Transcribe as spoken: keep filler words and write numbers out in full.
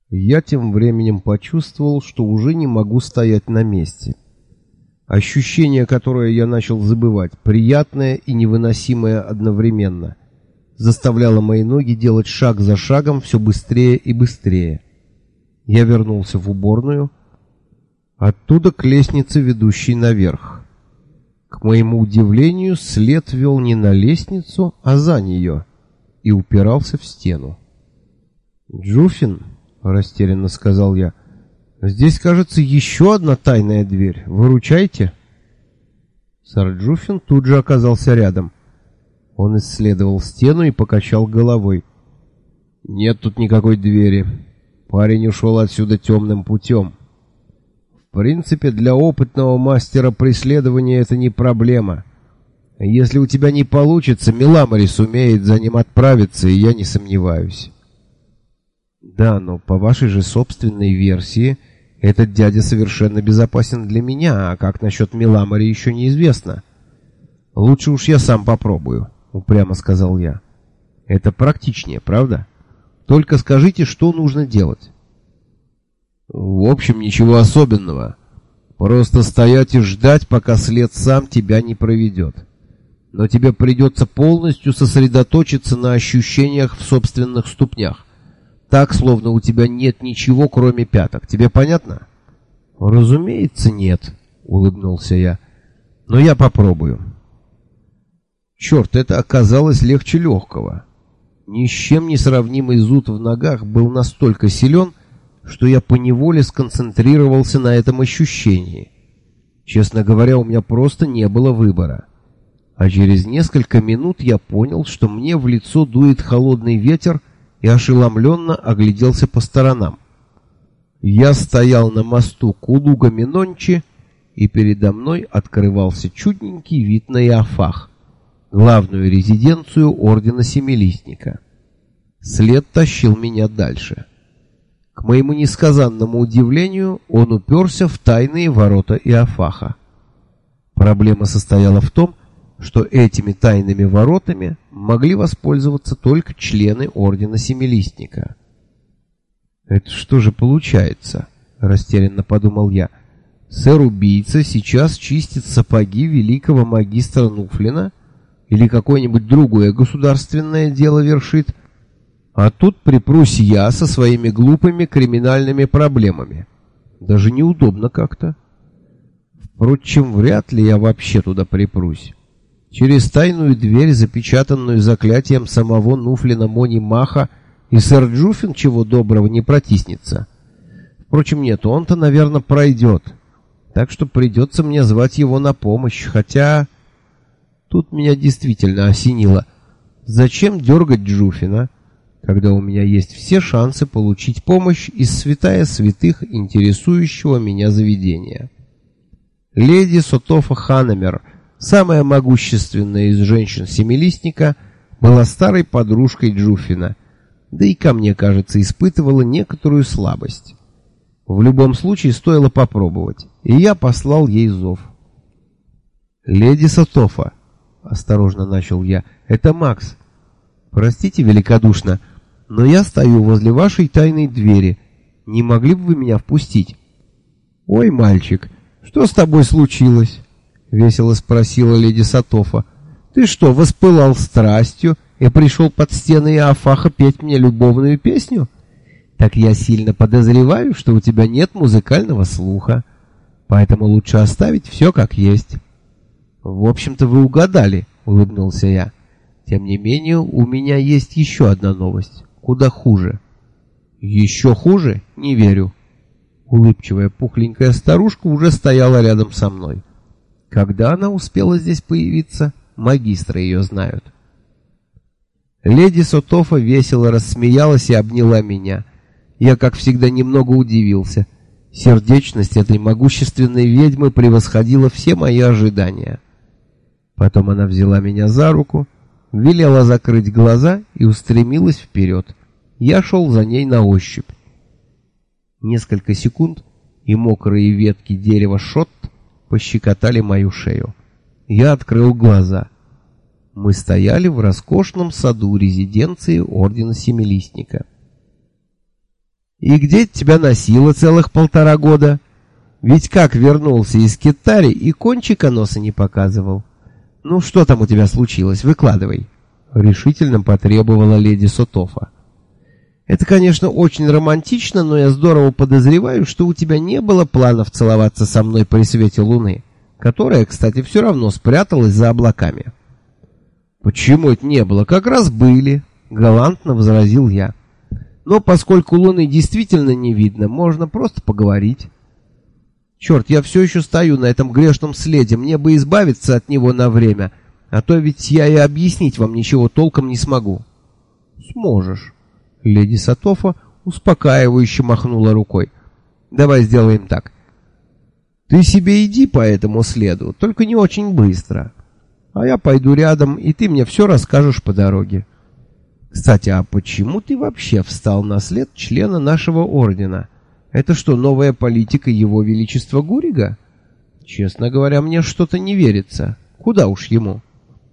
Я тем временем почувствовал, что уже не могу стоять на месте. Ощущение, которое я начал забывать, приятное и невыносимое одновременно, заставляло мои ноги делать шаг за шагом все быстрее и быстрее. Я вернулся в уборную, оттуда к лестнице, ведущей наверх. К моему удивлению, след вел не на лестницу, а за нее, и упирался в стену. «Джуфин», — растерянно сказал я, — «здесь, кажется, еще одна тайная дверь. Выручайте». Сэр Джуфин тут же оказался рядом. Он исследовал стену и покачал головой. «Нет тут никакой двери. Парень ушел отсюда темным путем. В принципе, для опытного мастера преследования это не проблема. Если у тебя не получится, Миламари сумеет за ним отправиться, и я не сомневаюсь». «Да, но по вашей же собственной версии, этот дядя совершенно безопасен для меня, а как насчет Миламари еще неизвестно». «Лучше уж я сам попробую», — упрямо сказал я. «Это практичнее, правда? Только скажите, что нужно делать». «В общем, ничего особенного. Просто стоять и ждать, пока след сам тебя не проведет. Но тебе придется полностью сосредоточиться на ощущениях в собственных ступнях. Так, словно у тебя нет ничего, кроме пяток. Тебе понятно?» «Разумеется, нет», — улыбнулся я. «Но я попробую». Черт, это оказалось легче легкого. Ни с чем не сравнимый зуд в ногах был настолько силен, что я поневоле сконцентрировался на этом ощущении. Честно говоря, у меня просто не было выбора. А через несколько минут я понял, что мне в лицо дует холодный ветер, и ошеломленно огляделся по сторонам. Я стоял на мосту Кулуга-Минончи, и передо мной открывался чудненький вид на Иофах, главную резиденцию Ордена Семилистника. След тащил меня дальше. К моему несказанному удивлению, он уперся в тайные ворота Иофаха. Проблема состояла в том, что этими тайными воротами могли воспользоваться только члены Ордена Семилистника. «Это что же получается?» — растерянно подумал я. «Сэр-убийца сейчас чистит сапоги великого магистра Нуфлина или какое-нибудь другое государственное дело вершит, а тут припрусь я со своими глупыми криминальными проблемами. Даже неудобно как-то. Впрочем, вряд ли я вообще туда припрусь. Через тайную дверь, запечатанную заклятием самого Нуфлина Мони Маха, и сэр Джуфин чего доброго не протиснется. Впрочем, нет, он-то, наверное, пройдет. Так что придется мне звать его на помощь, хотя... Тут меня действительно осенило. Зачем дергать Джуфина, когда у меня есть все шансы получить помощь из святая святых интересующего меня заведения? Леди Сотофа Ханамер, самая могущественная из женщин Семилистника, была старой подружкой Джуфина, да и ко мне, кажется, испытывала некоторую слабость. В любом случае стоило попробовать, и я послал ей зов. «Леди Сотофа», — осторожно начал я, — «это Макс. Простите великодушно, но я стою возле вашей тайной двери. Не могли бы вы меня впустить?» «Ой, мальчик, что с тобой случилось?» — весело спросила леди Сотофа. «Ты что, воспылал страстью и пришел под стены Иофаха петь мне любовную песню? Так я сильно подозреваю, что у тебя нет музыкального слуха, поэтому лучше оставить все как есть». «В общем-то, вы угадали», — улыбнулся я. «Тем не менее, у меня есть еще одна новость, куда хуже». «Еще хуже? Не верю». Улыбчивая пухленькая старушка уже стояла рядом со мной. Когда она успела здесь появиться, магистры ее знают. Леди Сотофа весело рассмеялась и обняла меня. Я, как всегда, немного удивился. Сердечность этой могущественной ведьмы превосходила все мои ожидания. Потом она взяла меня за руку, велела закрыть глаза и устремилась вперед. Я шел за ней на ощупь. Несколько секунд, и мокрые ветки дерева шотт пощекотали мою шею. Я открыл глаза. Мы стояли в роскошном саду резиденции Ордена Семилистника. И где тебя носило целых полтора года? Ведь как вернулся из Китари и кончика носа не показывал. Ну что там у тебя случилось? Выкладывай. Решительно потребовала леди Сотофа. Это, конечно, очень романтично, но я здорово подозреваю, что у тебя не было планов целоваться со мной при свете луны, которая, кстати, все равно спряталась за облаками. Почему это не было? Как раз были, галантно возразил я. Но поскольку луны действительно не видно, можно просто поговорить. Черт, я все еще стою на этом грешном следе, мне бы избавиться от него на время, а то ведь я и объяснить вам ничего толком не смогу. Сможешь. Леди Сотофа успокаивающе махнула рукой. Давай сделаем так. Ты себе иди по этому следу, только не очень быстро. А я пойду рядом, и ты мне все расскажешь по дороге. Кстати, а почему ты вообще встал на след члена нашего ордена? Это что, новая политика Его Величества Гурига? Честно говоря, мне что-то не верится. Куда уж ему?